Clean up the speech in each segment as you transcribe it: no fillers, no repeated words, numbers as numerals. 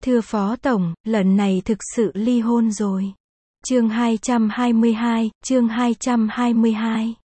Thưa Phó Tổng, lần này thực sự ly hôn rồi. Chương 222, chương 222.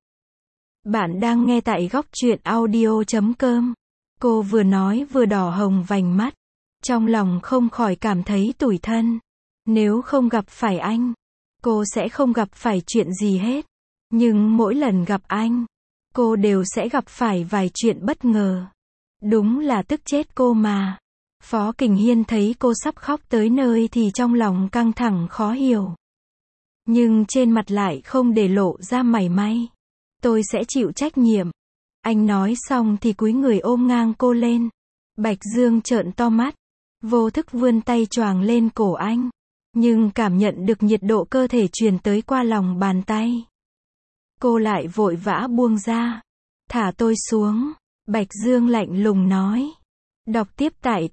Bạn đang nghe tại góc truyện audio.com. Cô vừa nói vừa đỏ hồng vành mắt. Trong lòng không khỏi cảm thấy tủi thân. Nếu không gặp phải anh, cô sẽ không gặp phải chuyện gì hết. Nhưng mỗi lần gặp anh, cô đều sẽ gặp phải vài chuyện bất ngờ. Đúng là tức chết cô mà. Phó Kình Hiên thấy cô sắp khóc tới nơi thì trong lòng căng thẳng khó hiểu. Nhưng trên mặt lại không để lộ ra mảy may. Tôi sẽ chịu trách nhiệm. Anh nói xong thì cúi người ôm ngang cô lên. Bạch Dương trợn to mắt. Vô thức vươn tay choàng lên cổ anh. Nhưng cảm nhận được nhiệt độ cơ thể truyền tới qua lòng bàn tay. Cô lại vội vã buông ra. Thả tôi xuống. Bạch Dương lạnh lùng nói. Đọc tiếp tại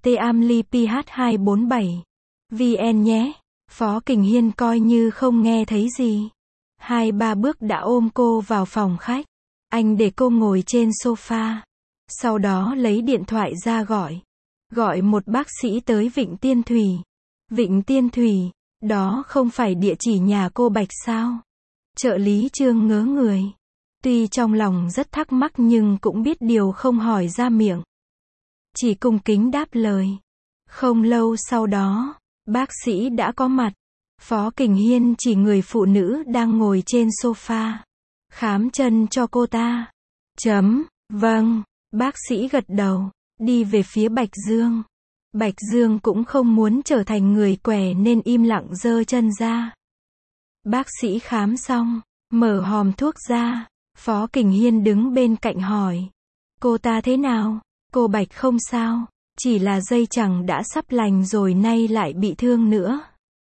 tamliph247 vn nhé. Phó Kình Hiên coi như không nghe thấy gì. 2-3 bước đã ôm cô vào phòng khách. Anh để cô ngồi trên sofa. Sau đó lấy điện thoại ra gọi một bác sĩ tới Vịnh Tiên Thủy. Vịnh Tiên Thủy, đó không phải địa chỉ nhà cô Bạch sao? Trợ lý Trương ngớ người. Tuy trong lòng rất thắc mắc nhưng cũng biết điều không hỏi ra miệng. Chỉ cung kính đáp lời. Không lâu sau đó, bác sĩ đã có mặt. Phó Kình Hiên chỉ người phụ nữ đang ngồi trên sofa. Khám chân cho cô ta. Vâng, bác sĩ gật đầu, đi về phía Bạch Dương. Bạch Dương cũng không muốn trở thành người què nên im lặng giơ chân ra. Bác sĩ khám xong, mở hòm thuốc ra. Phó Kình Hiên đứng bên cạnh hỏi. Cô ta thế nào? Cô Bạch không sao, chỉ là dây chằng đã sắp lành rồi nay lại bị thương nữa.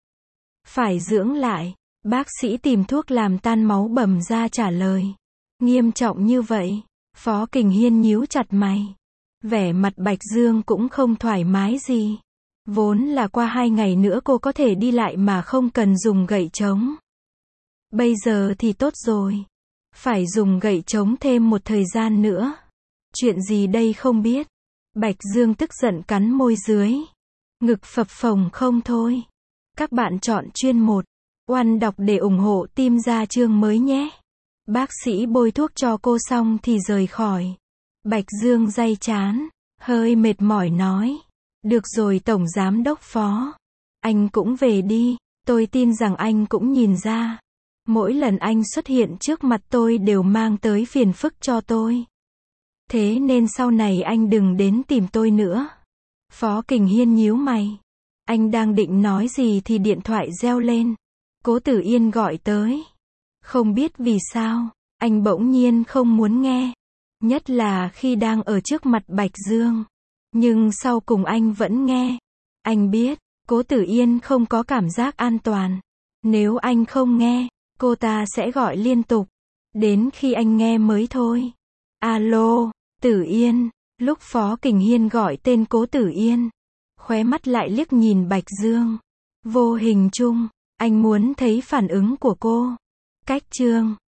Phải dưỡng lại. Bác sĩ tìm thuốc làm tan máu bầm ra trả lời. Nghiêm trọng như vậy? Phó Kình Hiên nhíu chặt mày. Vẻ mặt Bạch Dương cũng không thoải mái gì. Vốn là qua 2 ngày nữa cô có thể đi lại mà không cần dùng gậy chống. Bây giờ thì tốt rồi. Phải dùng gậy chống thêm một thời gian nữa. Chuyện gì đây không biết. Bạch Dương tức giận cắn môi dưới. Ngực phập phồng không thôi. Các bạn chọn chuyên 1. Oan đọc để ủng hộ team ra chương mới nhé. Bác sĩ bôi thuốc cho cô xong thì rời khỏi. Bạch Dương day chán, hơi mệt mỏi nói. Được rồi Tổng Giám đốc Phó. Anh cũng về đi. Tôi tin rằng anh cũng nhìn ra. Mỗi lần anh xuất hiện trước mặt tôi đều mang tới phiền phức cho tôi. Thế nên sau này anh đừng đến tìm tôi nữa. Phó Kình Hiên nhíu mày. Anh đang định nói gì thì điện thoại reo lên. Cố Tử Yên gọi tới. Không biết vì sao, anh bỗng nhiên không muốn nghe. Nhất là khi đang ở trước mặt Bạch Dương. Nhưng sau cùng anh vẫn nghe. Anh biết, Cố Tử Yên không có cảm giác an toàn. Nếu anh không nghe, cô ta sẽ gọi liên tục. Đến khi anh nghe mới thôi. Alo, Tử Yên. Lúc Phó Kình Hiên gọi tên Cố Tử Yên, khóe mắt lại liếc nhìn Bạch Dương. Vô hình chung, anh muốn thấy phản ứng của cô. Cách chương